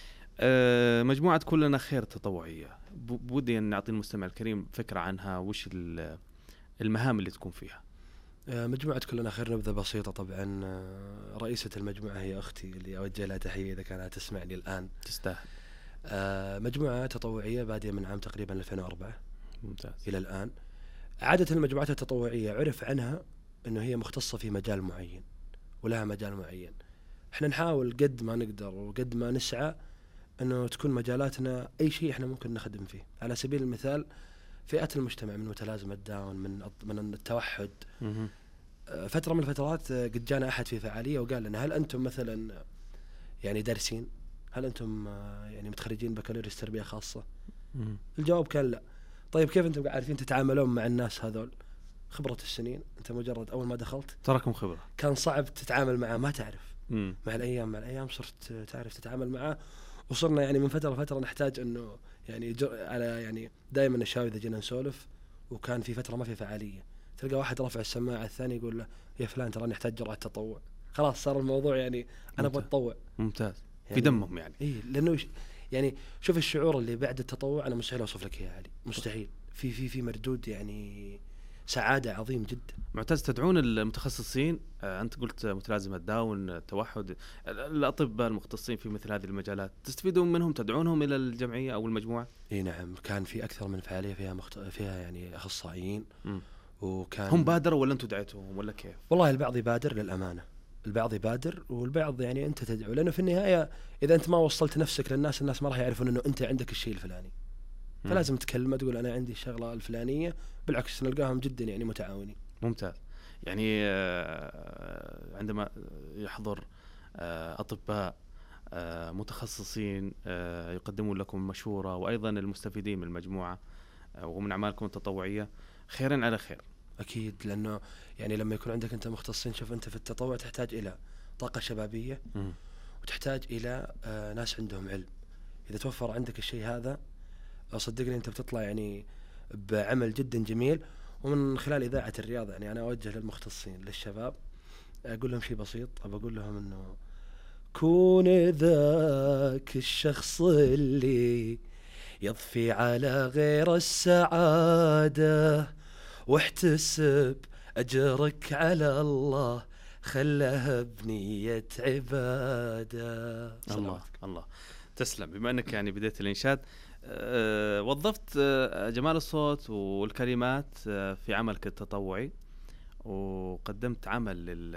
آه مجموعة كلنا خير تطوعية، بودي أن نعطي المستمع الكريم فكرة عنها، وش المهام اللي تكون فيها؟ مجموعة كلنا خير نبذة بسيطة. طبعا رئيسة المجموعة هي أختي اللي أوجه لها تحية إذا كانت تسمعني الآن. تستاهل. مجموعة تطوعية بادية من عام تقريبا ألفين وأربعة ممتاز إلى الآن. عادة المجموعات التطوعية عرف عنها أنه هي مختصة في مجال معين ولها مجال معين. احنا نحاول قد ما نقدر وقد ما نسعى أنه تكون مجالاتنا أي شيء احنا ممكن نخدم فيه. على سبيل المثال فئات المجتمع من متلازمة داون، من من التوحد. مم. فترة من الفترات قد جانا أحد في فعالية وقال لنا هل أنتم مثلا يعني دارسين؟ هل أنتم يعني متخرجين بكالوريوس تربية خاصة؟ مم. الجواب كان لا. طيب كيف أنتم عارفين تتعاملون مع الناس هذول؟ خبرة السنين. أنت مجرد أول ما دخلت تراكم خبرة، كان صعب تتعامل معه، ما تعرف. مم. مع الأيام مع الأيام صرت تعرف تتعامل معه، وصرنا يعني من فترة لفترة نحتاج إنه يعني على يعني دائما نشاور إذا جينا نسولف. وكان في فترة ما في فعالية تلقى واحد رافع السماعة الثاني يقول له يا فلان ترى نحتاج جرعة تطوع. خلاص صار الموضوع يعني أنا أبغى أتطوع. ممتاز يعني في دمهم يعني. إيه لأنه يعني شوف الشعور اللي بعد التطوع أنا مستحيل أوصف لك إياه علي، مستحيل. في في في مردود يعني سعادة عظيم جدا. معتز، تدعون المتخصصين، آه أنت قلت متلازمة داون، توحد، الأطباء المختصين في مثل هذه المجالات تستفيدون منهم، تدعونهم إلى الجمعية أو المجموعة؟ إيه نعم، كان في أكثر من فعالية فيها مخت... فيها يعني أخصائيين. م. وكان هم بادروا ولا أنتم دعيتوهم ولا كيف؟ والله البعض يبادر للأمانة، البعض يبادر والبعض يعني أنت تدعو، لأنه في النهاية إذا أنت ما وصلت نفسك للناس الناس ما راح يعرفون أنه أنت عندك الشيء الفلاني. م. فلازم تكلم تقول أنا عندي الشغلة الفلانية، بالعكس نلقاهم جدا يعني متعاونين. ممتاز. يعني عندما يحضر أطباء متخصصين يقدمون لكم مشورة، وأيضا المستفيدين من المجموعة ومن أعمالكم التطوعية خيرا على خير. أكيد، لأنه يعني لما يكون عندك أنت مختصين، شوف أنت في التطوع تحتاج إلى طاقة شبابية م. وتحتاج إلى ناس عندهم علم. إذا توفر عندك الشيء هذا صدقني أنت بتطلع يعني بعمل جدا جميل. ومن خلال إذاعة الرياضة يعني أنا أوجه للمختصين للشباب أقول لهم شيء بسيط، أبى أقول لهم إنه كون ذاك الشخص اللي يضفي على غير السعادة، واحتسب أجرك على الله، خلها بنية عبادة. الله الله تسلم. بما أنك يعني بديت الإنشاد، أه وظفت أه جمال الصوت والكلمات أه في عملك التطوعي، وقدمت عمل لل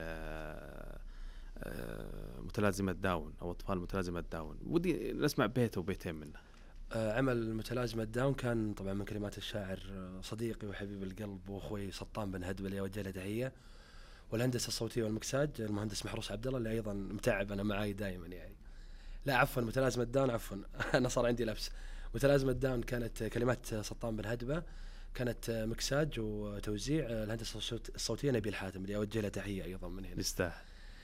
أه متلازمة داون أو أطفال متلازمة داون. ودي نسمع بيت وبيتين منه. أه عمل متلازمة داون كان طبعا من كلمات الشاعر صديقي وحبيب القلب وأخوي سطان بن هدبل، اللي أوجه له تحية. والهندسة الصوتية والمكساج المهندس محروس عبد الله، اللي أيضا متعب أنا معاي دائما يعني. لا عفوا متلازمة داون، عفوا أنا صار عندي لبس. متلازمة داون كانت كلمات سطان بن هدبة، كانت مكساج وتوزيع الهندسة الصوتية نبيل الحاتم، اللي أوجه له تحية أيضا من هنا. يستاهل.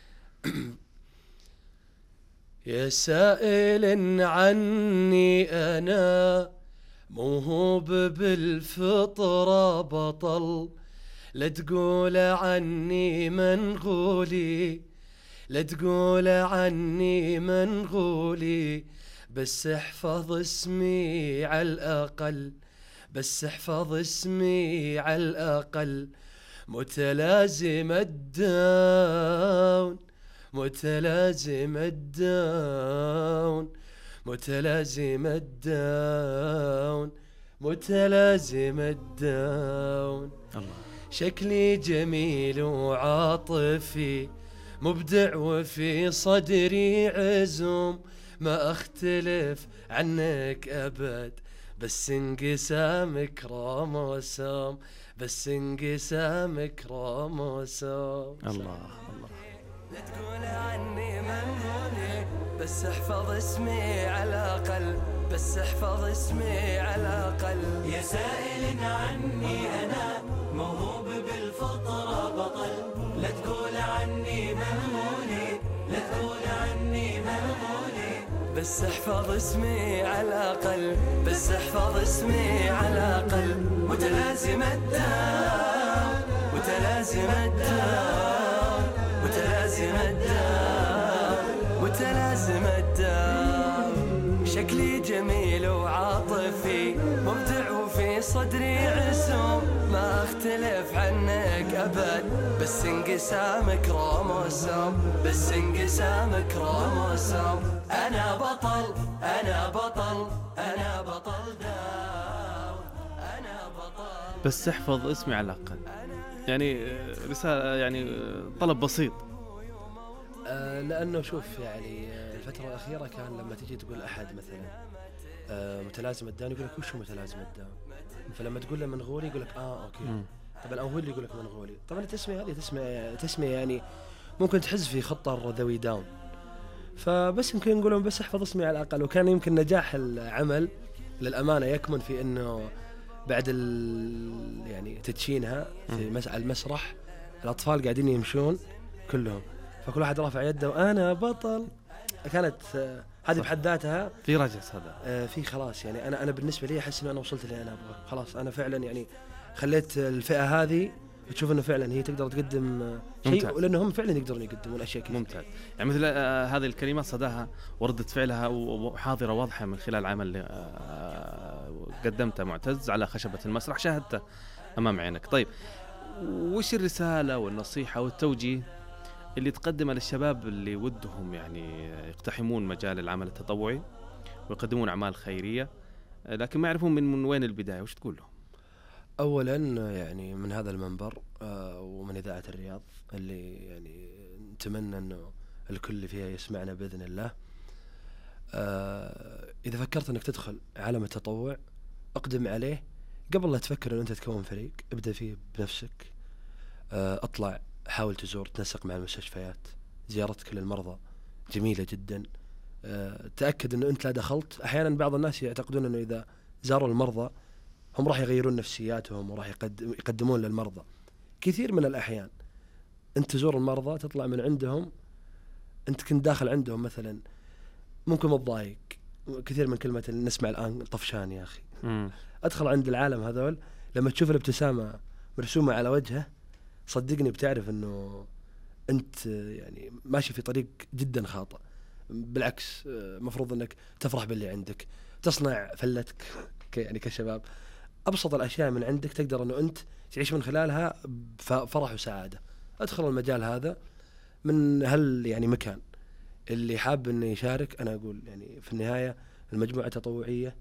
يا سائل عني أنا موهوب بالفطرة بطل، لا تقول عني منغولي، لا تقول عني منغولي، بس احفظ اسمي على الأقل، بس احفظ اسمي على الأقل. متلازم الداون، متلازم الداون، متلازم الداون، متلازم الداون. الله. شكلي جميل وعاطفي، مبدع وفي صدري عزوم، ما اختلف عنك ابد، بس انقسام كروموسوم، بس انقسام كروموسوم. الله الله. لا تقول عني منغولي، بس احفظ اسمي على الأقل، بس احفظ اسمي على الأقل. يا سائل عني أنا موهوب بالفطرة بطل، لا تقول عني منغولي، لا تقول عني منغولي، بس احفظ اسمي على الأقل، بس احفظ اسمي على الأقل. متلازم الداون، متلازم الداون، متلازم الداون، متلازم الداون. شكلي جميل وعاطفي مبدع وفي صدري عزوم، ما اختلف عنك ابد بس انقسام كروموسوم، بس انقسام كروموسوم. انا بطل انا بطل انا بطل داود، انا بطل. بس احفظ اسمي على الأقل. يعني رسالة، يعني طلب بسيط. آه لأنه شوف يعني الفترة الأخيرة كان لما تيجي تقول أحد مثلا آه متلازمة داون يقول لك وش هو متلازمة داون، فلما تقول له منغولي يقول لك آه أوكي. م. طبعا أو هو اللي يقول لك منغولي. طبعا التسمية هذه تسمية تسمية يعني ممكن تحز في خطر ذوي داون، فبس يمكن نقول لهم بس احفظ اسمي على الأقل. وكان يمكن نجاح العمل للأمانة يكمن في إنه بعد ال يعني تدشينها في مسعى المسرح الأطفال قاعدين يمشون كلهم، فكل واحد رافع يده وأنا بطل. كانت آه هذه بحد ذاتها في رجس هذا آه في خلاص يعني أنا أنا بالنسبة لي أحس إنه أنا وصلت اللي أنا أبغاه خلاص. أنا فعلا يعني خليت الفئة هذه تشوف إنه فعلا هي تقدر تقدم شيء، لأنهم فعلا يقدرون يقدمون أشياء كثير. ممتاز. يعني مثل آه هذه الكلمات صداها وردة فعلها وحاضرة واضحة من خلال العمل اللي آه قدمته معتز على خشبة المسرح، شاهدته أمام عينك. طيب وش الرسالة والنصيحة والتوجيه اللي تقدمه للشباب اللي ودهم يعني يقتحمون مجال العمل التطوعي ويقدمون أعمال خيرية لكن ما يعرفون من, من وين البداية؟ وش تقول لهم؟ أولا يعني من هذا المنبر آه ومن إذاعة الرياض اللي يعني نتمنى أنه الكل اللي فيها يسمعنا بإذن الله، آه إذا فكرت أنك تدخل عالم التطوع أقدم عليه قبل لا تفكر أن أنت تكون فريق. ابدأ فيه بنفسك، آه أطلع حاول تزور تنسق مع المستشفيات، زيارتك للمرضى جميلة جدا. أه تأكد أنه أنت لا دخلت. أحيانا بعض الناس يعتقدون أنه إذا زاروا المرضى هم راح يغيرون نفسياتهم وراح يقدم يقدمون للمرضى. كثير من الأحيان أنت تزور المرضى تطلع من عندهم أنت كنت داخل عندهم مثلا ممكن متضايق. كثير من كلمة نسمع الآن طفشان يا أخي. م. أدخل عند العالم هذول لما تشوف الابتسامة مرسومة على وجهه صدقني بتعرف انه انت يعني ماشي في طريق جدا خاطئ. بالعكس مفروض انك تفرح باللي عندك، تصنع فلتك يعني كشباب. ابسط الاشياء من عندك تقدر انه انت تعيش من خلالها فرح وسعادة. ادخل المجال هذا من هل يعني مكان اللي حاب انه يشارك. انا اقول يعني في النهاية المجموعة التطوعية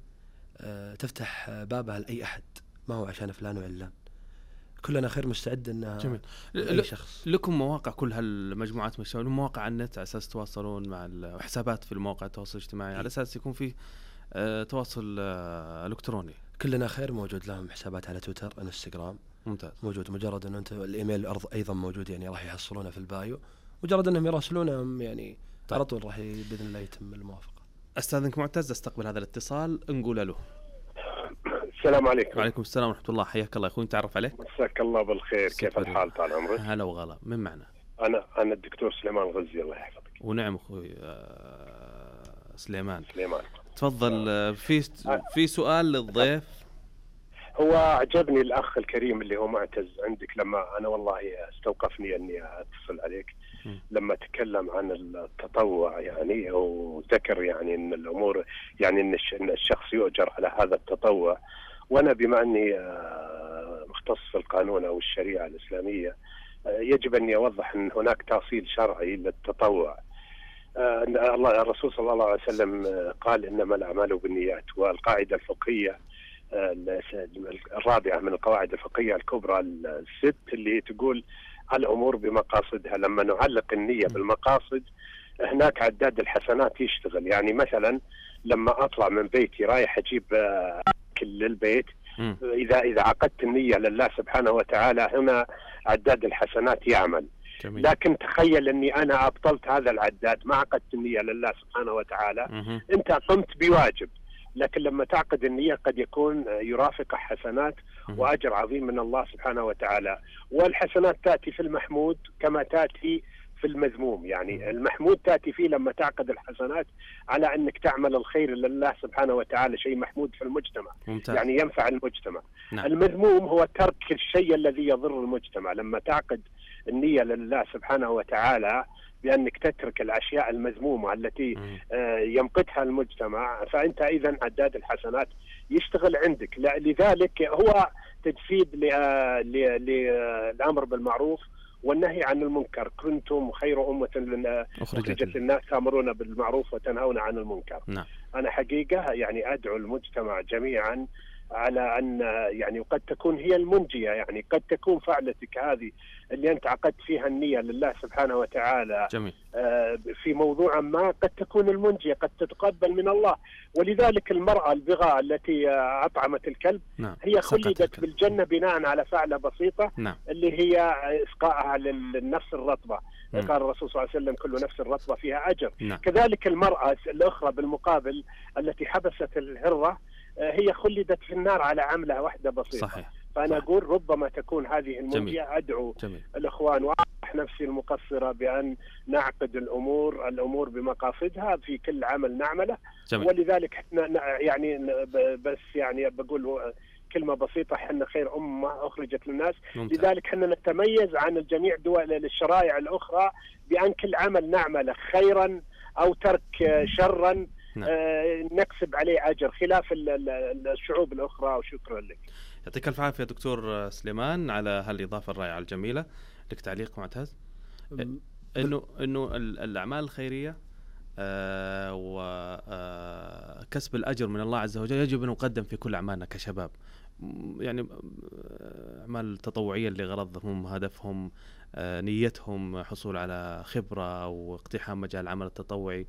تفتح بابها لاي احد، ما هو عشان فلان وعلان، كلنا خير مستعد انها جميل. اي شخص. لكم مواقع كل هالمجموعات مشاورين مواقع على النت على اساس تواصلون مع وحسابات في المواقع التواصل الاجتماعي على اساس يكون في آه تواصل آه الكتروني. كلنا خير موجود لهم حسابات على تويتر انستغرام. ممتاز. موجود مجرد انه انت الايميل ايضا موجود يعني راح يحصلونه في البايو، مجرد انهم يراسلونهم يعني طيب. على طول راح باذن الله يتم الموافقه. استاذنك معتز استقبل هذا الاتصال نقول له. السلام عليكم. وعليكم السلام ورحمة الله، حياك الله اخوي، نتعرف عليك. مساك الله بالخير، كيف الحال طال عمرك؟ هلا وغلا، من معنا؟ انا انا الدكتور سليمان الغزي الله يحفظك. ونعم اخوي آه سليمان. سليمان تفضل. آه في في سؤال للضيف. هو عجبني الاخ الكريم اللي هو معتز عندك لما انا والله استوقفني اني اتصل عليك م. لما تكلم عن التطوع يعني وذكر يعني ان الامور يعني ان الشخص يؤجر على هذا التطوع. وانا بما اني مختص في القانون او الشريعه الاسلاميه يجب اني اوضح ان هناك تاصيل شرعي للتطوع. الله الرسول صلى الله عليه وسلم قال انما الاعمال بالنيات، والقاعده الفقهيه الرابعه من القواعد الفقهيه الكبرى الست اللي تقول الامور بمقاصدها. لما نعلق النيه بالمقاصد هناك عداد الحسنات يشتغل. يعني مثلا لما اطلع من بيتي رايح اجيب اكل للبيت، اذا اذا عقدت النيه لله سبحانه وتعالى هنا عداد الحسنات يعمل. جميل. لكن تخيل اني انا ابطلت هذا العداد، ما عقدت النيه لله سبحانه وتعالى. مه. انت قمت بواجب، لكن لما تعقد النيه قد يكون يرافق حسنات واجر عظيم من الله سبحانه وتعالى. والحسنات تاتي في المحمود كما تاتي في المذموم. يعني المحمود تأتي فيه لما تعقد الحسنات على أنك تعمل الخير لله سبحانه وتعالى، شيء محمود في المجتمع. ممتاز. يعني ينفع المجتمع. نعم. المذموم هو ترك الشيء الذي يضر المجتمع. لما تعقد النية لله سبحانه وتعالى بأنك تترك الأشياء المذمومة التي يمقتها المجتمع، فأنت إذا عداد الحسنات يشتغل عندك. لذلك هو تجسيد للأمر بالمعروف والنهي عن المنكر. كنتم خير أمة أخرجت للناس تأمرون بالمعروف وتنهون عن المنكر. نعم. أنا حقيقة يعني أدعو المجتمع جميعا على أن يعني قد تكون هي المنجية، يعني قد تكون فعلتك هذه اللي أنت عقدت فيها النية لله سبحانه وتعالى جميل. في موضوع ما قد تكون المنجية، قد تتقبل من الله. ولذلك المرأة البغاء التي أطعمت الكلب نعم. هي خلدت بالجنة بناء على فعلة بسيطة نعم. اللي هي إسقاءها للنفس الرطبة. نعم. قال الرسول صلى الله عليه وسلم كل نفس رطبة فيها أجر. نعم. كذلك المرأة الأخرى بالمقابل التي حبست الهرة هي خلدت في النار على عملة واحدة بسيطة. صحيح. فأنا صحيح. أقول ربما تكون هذه المنجية. أدعو جميل. الإخوان وأنصح نفسي المقصرة بأن نعقد الأمور الأمور بمقاصدها في كل عمل نعمله. جميل. ولذلك احنا يعني بس يعني بقول كلمة بسيطة، احنا خير أمة أخرجت للناس. ممتاز. لذلك احنا نتميز عن الجميع دول الشرائع الأخرى بأن كل عمل نعمله خيرا أو ترك شرا نعم. آه نكسب عليه أجر خلاف الشعوب الأخرى. وشكرا لك. يعطيك الف عافية دكتور سليمان على هالإضافة الرائعة الجميلة. لك تعليق معتز؟ إنه إنه الأعمال الخيرية آه وكسب الأجر من الله عز وجل يجب أن نقدم في كل أعمالنا كشباب، يعني أعمال تطوعية لغرضهم هدفهم آه نيتهم حصول على خبرة أو اقتحام مجال العمل التطوعي،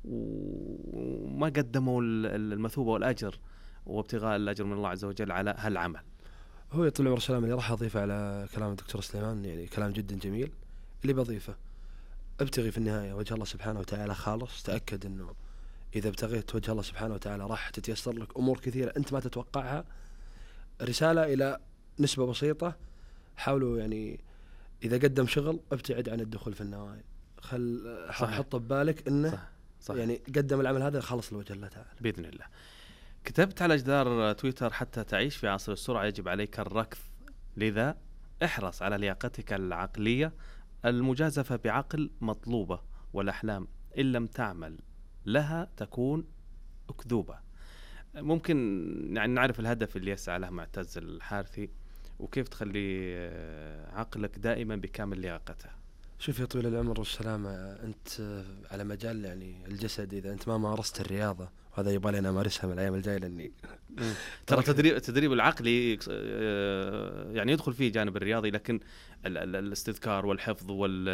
وما قدموا المثوبة والأجر وابتغاء الأجر من الله عز وجل على هالعمل. هو يطلع عمر السلام اللي راح أضيفه على كلام الدكتور سليمان، يعني كلام جدا جميل. اللي بضيفه ابتغي في النهاية وجه الله سبحانه وتعالى خالص. تأكد أنه إذا ابتغيت وجه الله سبحانه وتعالى راح تتيسر لك أمور كثيرة أنت ما تتوقعها. رسالة إلى نسبة بسيطة، حاولوا يعني إذا قدم شغل ابتعد عن الدخول في النوايا. خل حط ببالك أنه صح. صح. يعني قدم العمل هذا خلص لوجه الله تعالى بإذن الله. كتبت على جدار تويتر: حتى تعيش في عصر السرعة يجب عليك الركض، لذا احرص على لياقتك العقلية المجازفة بعقل مطلوبة، والأحلام إن لم تعمل لها تكون أكذوبة. ممكن يعني نعرف الهدف اللي يسعى له معتز الحارثي وكيف تخلي عقلك دائما بكامل لياقته؟ شوف يا طويل العمر والسلامة، أنت على مجال يعني الجسد إذا أنت ما مارست الرياضة، وهذا يبغى لي أنا أمارسها من الأيام الجاية لأني ترى تدريب التدريب العقلي يعني يدخل فيه جانب الرياضي، لكن الاستذكار والحفظ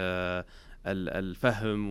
والفهم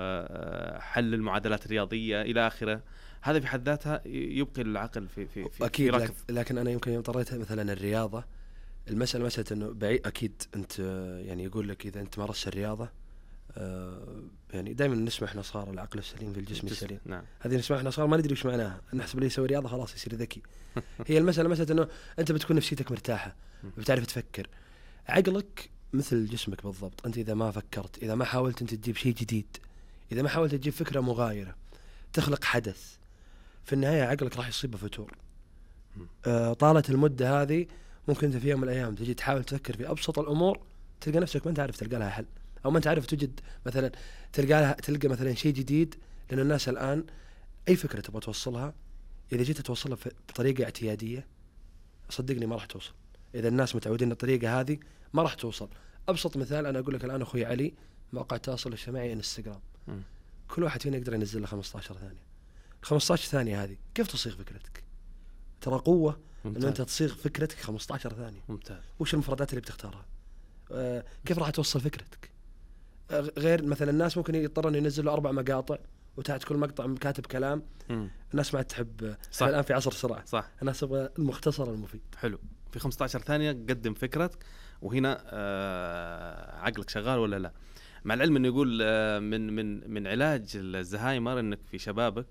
وحل المعادلات الرياضية إلى آخره، هذا في حد ذاتها يبقي العقل في في في أكيد. في لكن أنا يمكن يوم طريتها مثلا الرياضة، المسألة مسألة إنه بعيد. أكيد أنت يعني يقول لك إذا أنت مارست الرياضة آه يعني دائما نسمع إحنا صار العقل السليم في الجسم السليم. نعم. هذه نسمع إحنا صار ما ندري وش معناها، نحسب اللي يسوي رياضة خلاص يصير ذكي. هي المسألة مسألة إنه أنت بتكون نفسيتك مرتاحة، بتعرف تفكر. عقلك مثل جسمك بالضبط، أنت إذا ما فكرت، إذا ما حاولت أنت تجيب شيء جديد، إذا ما حاولت تجيب فكرة مغايرة تخلق حدث، في النهاية عقلك راح يصيبه فتور. آه طالت المدة هذه ممكن أنت في يوم من الأيام تجي تحاول تفكر في أبسط الأمور تلقى نفسك ما أنت عارف تلقى لها حل، أو ما أنت عارف توجد مثلا تلقى لها تلقى مثلا شيء جديد. لأن الناس الآن أي فكرة تبغى توصلها إذا جيت توصلها بطريقة اعتيادية صدقني ما راح توصل. إذا الناس متعودين الطريقة هذه ما راح توصل. أبسط مثال أنا أقول لك الآن أخوي علي موقع التواصل الاجتماعي انستغرام، كل واحد فينا يقدر ينزل له خمسة عشر ثانية. خمسة عشر ثانية هذه كيف تصيغ فكرتك؟ ترى قوة إنه أنت تصيغ فكرتك خمسة عشر ثانية. ممتاز. وش المفردات اللي بتختارها؟ آه كيف راح توصل فكرتك؟ آه غير مثلا الناس ممكن يضطرون ينزلوا أربع مقاطع وتحت كل مقطع كاتب كلام. مم. الناس ما تحب. صح. الآن في عصر السرعة. صح. الناس تبغى المختصر المفيد. حلو. في خمسة عشر ثانية قدم فكرتك، وهنا آه عقلك شغال ولا لا؟ مع العلم إنه يقول آه من من من علاج الزهايمر إنك في شبابك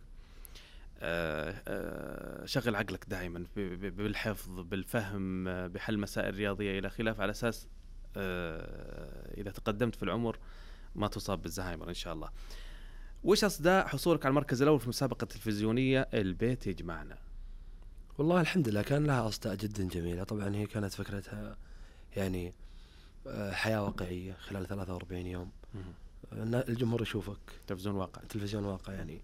آه آه شغل عقلك دائما بالحفظ، بالفهم، آه بحل مسائل رياضية إلى خلاف، على أساس آه إذا تقدمت في العمر ما تصاب بالزهايمر إن شاء الله. وش أصداء حصولك على المركز الأول في مسابقة تلفزيونية البيت يجمعنا؟ والله الحمد لله كان لها أصداء جدا جميلة. طبعا هي كانت فكرتها يعني حياة واقعية خلال ثلاثة وأربعين يوم، الجمهور يشوفك. تلفزيون واقع. تلفزيون واقع يعني.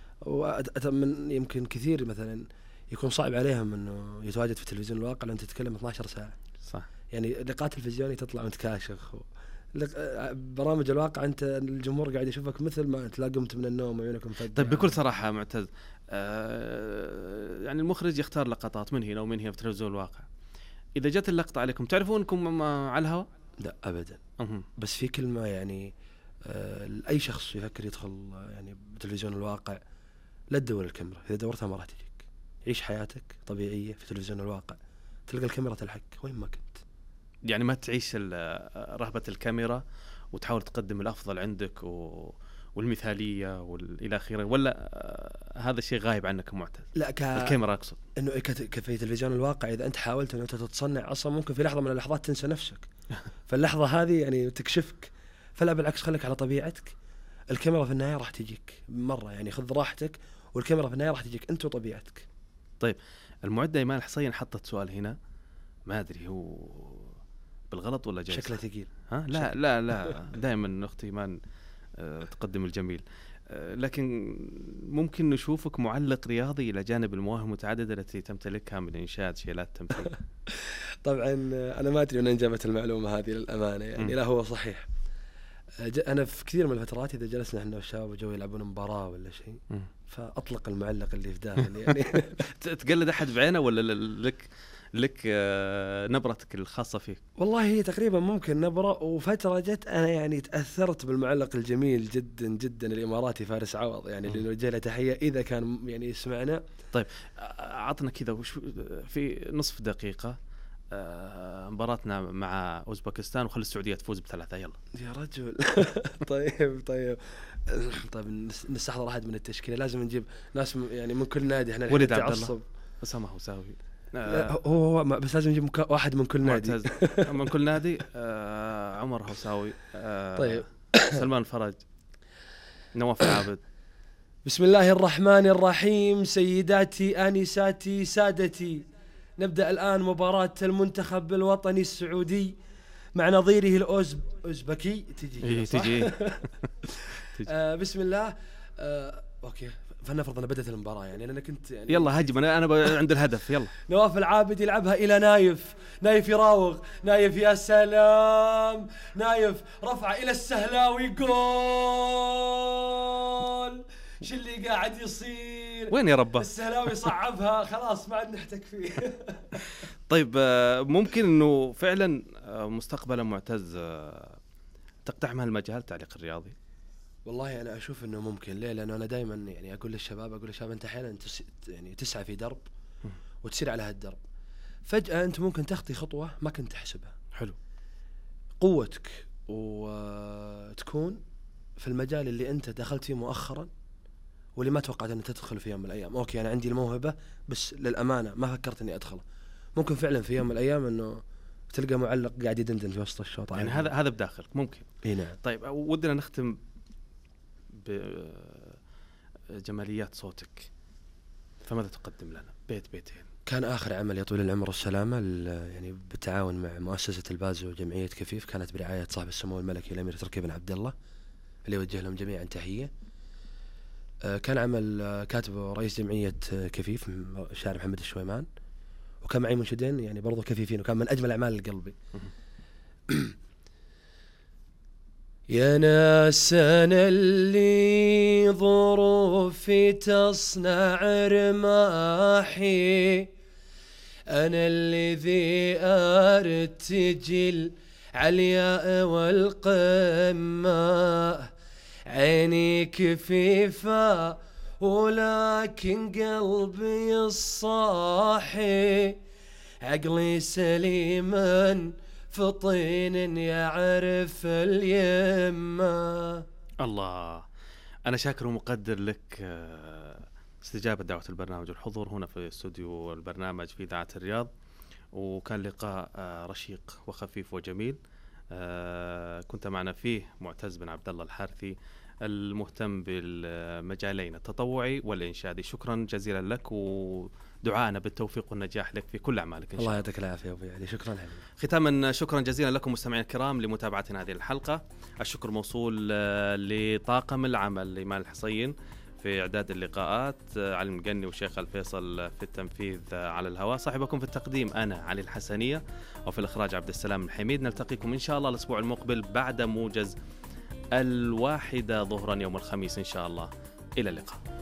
ومن يمكن كثير مثلا يكون صعب عليهم انه يتواجد في تلفزيون الواقع لان تتكلم اثنتي عشرة ساعة. صح. يعني لقاء تلفزيوني تطلع متكاشخ و... برامج الواقع انت الجمهور قاعد يشوفك مثل ما انت لا قمت من النوم وعيونك مفتحة. طيب بكل صراحة معتز، آه يعني المخرج يختار لقطات من هنا ومن هنا في تلفزيون الواقع. إذا جت اللقطة عليكم تعرفون انكم على الهواء؟ لا ابدا. أه. بس في كلمة يعني آه اي شخص يفكر يدخل يعني بتلفزيون الواقع لا تدور الكاميرا، اذا دورتها ما راح تجيك. عيش حياتك طبيعية في تلفزيون الواقع، تلقى الكاميرا تلحق وين ما كنت. يعني ما تعيش رهبة الكاميرا وتحاول تقدم الأفضل عندك و... والمثالية والى آخره، ولا هذا الشيء غايب عنك معتز؟ لا ك... الكاميرا أقصد إنه كفي تلفزيون الواقع إذا أنت حاولت إنه أنت تتصنع أصلا ممكن في لحظة من اللحظات تنسى نفسك. فاللحظة هذه يعني تكشفك. فلا بالعكس خليك على طبيعتك. الكاميرا في النهاية راح تجيك مرة، يعني خذ راحتك والكاميرا في النهاية راح تجيك أنت وطبيعتك. طيب المعدة إيمان الحصين حطت سؤال هنا ما أدري هو بالغلط ولا جاي شكله ثقيل. ها لا شكل. لا لا دائما أختي إيمان أه تقدم الجميل، أه لكن ممكن نشوفك معلق رياضي إلى جانب المواهب المتعددة التي تمتلكها من إنشاد شيلات تمثيل. طبعا أنا ما أدري من جابت المعلومة هذه للأمانة يعني. لا هو صحيح. أنا في كثير من الفترات إذا جلسنا إحنا والشباب وجو يلعبون مباراة ولا شيء فأطلق المعلق اللي في داخل يعني. تقلد أحد بعينه ولا لك لك نبرتك الخاصة فيك؟ والله هي تقريبا ممكن نبرة، وفترة جت أنا يعني تأثرت بالمعلق الجميل جدا جدا الإماراتي فارس عوض يعني اللي نوجه له تحية إذا كان يعني يسمعنا. طيب عطنا كذا وش في نصف دقيقة مباراتنا مع أوزبكستان وخلي السعودية تفوز بثلاثة يلا يا رجل. طيب طيب طيب نستحضر أحد من التشكيلة، لازم نجيب ناس يعني من كل نادي. احنا ولد عبد الله أسامة هوساوي آه هو بس لازم نجيب مكا... واحد من كل نادي. من كل نادي. آه عمر هوساوي. آه طيب سلمان فرج، نواف عابد. بسم الله الرحمن الرحيم. سيداتي آنساتي سادتي، نبدأ الآن مباراة المنتخب الوطني السعودي مع نظيره الأوزبكي. تجي تجي آه بسم الله. آه أوكي فلنفرض أنا بدأت المباراة يعني أنا كنت يعني يلا هجم أنا أنا عند الهدف يلا. نواف العابد يلعبها إلى نايف، نايف يراوغ، نايف يا سلام، نايف رفع إلى السهلاوي جول. شو اللي قاعد يصير؟ وين يا ربه؟ السهلاوي صعبها خلاص ما عاد نحتك فيه. طيب ممكن إنه فعلا مستقبلا معتز تقتحم هالمجال تعليق الرياضي؟ والله أنا أشوف إنه ممكن. ليه؟ لأنه أنا دائما يعني أقول للشباب أقول للشباب أنت أحيانا تس يعني تسعى في درب وتسير على هالدرب، فجأة أنت ممكن تخطي خطوة ما كنت تحسبها. حلو. قوتك وتكون في المجال اللي أنت دخلت فيه مؤخرا واللي ما توقعت أن تدخل في يوم من الأيام. أوكي أنا عندي الموهبة بس للأمانة ما فكرت إني أدخله. ممكن فعلا في يوم من الأيام إنه تلقى معلق قاعد يدندن في وسط الشوط يعني هذا هذا بداخلك ممكن. إيه نعم. طيب ودنا نختم بجماليات صوتك، فماذا تقدم لنا؟ بيت بيتين. كان آخر عمل يا طويل العمر والسلامة يعني بالتعاون مع مؤسسة البازو وجمعية كفيف، كانت برعاية صاحب السمو الملكي الأمير تركي بن عبد الله اللي يوجه لهم جميعا تحية. كان عمل كاتبه رئيس جمعية كفيف الشاعر محمد الشويمان، وكان معي منشدين يعني برضو كفيفين، وكان من أجمل أعمال قلبي. يا ناس أنا اللي ظروفي تصنع رماحي، أنا اللي ذي أرتجل علياء والقمة، عيني كفيفة ولكن قلبي الصاحي، عقلي سليما فطين يعرف اليمة. الله، أنا شاكر ومقدر لك استجابة دعوة البرنامج والحضور هنا في استوديو البرنامج في إذاعة الرياض، وكان لقاء رشيق وخفيف وجميل. كنت معنا فيه معتز بن عبد الله الحارثي المهتم بالمجالين التطوعي والإنشادي. شكرا جزيلا لك ودمتم دعائنا بالتوفيق والنجاح لك في كل أعمالك إن شاء الله. الله يعطيك العافية أبو علي، شكرا حبيبي. ختاما شكرا جزيلا لكم مستمعين الكرام لمتابعتنا هذه الحلقة. الشكر موصول لطاقم العمل إيمان الحصين في إعداد اللقاءات، علي المقني وشيخ الفيصل في التنفيذ على الهواء، صاحبكم في التقديم أنا علي الحسنية، وفي الإخراج عبد السلام الحميد. نلتقيكم إن شاء الله الأسبوع المقبل بعد موجز الواحدة ظهرا يوم الخميس إن شاء الله. إلى اللقاء.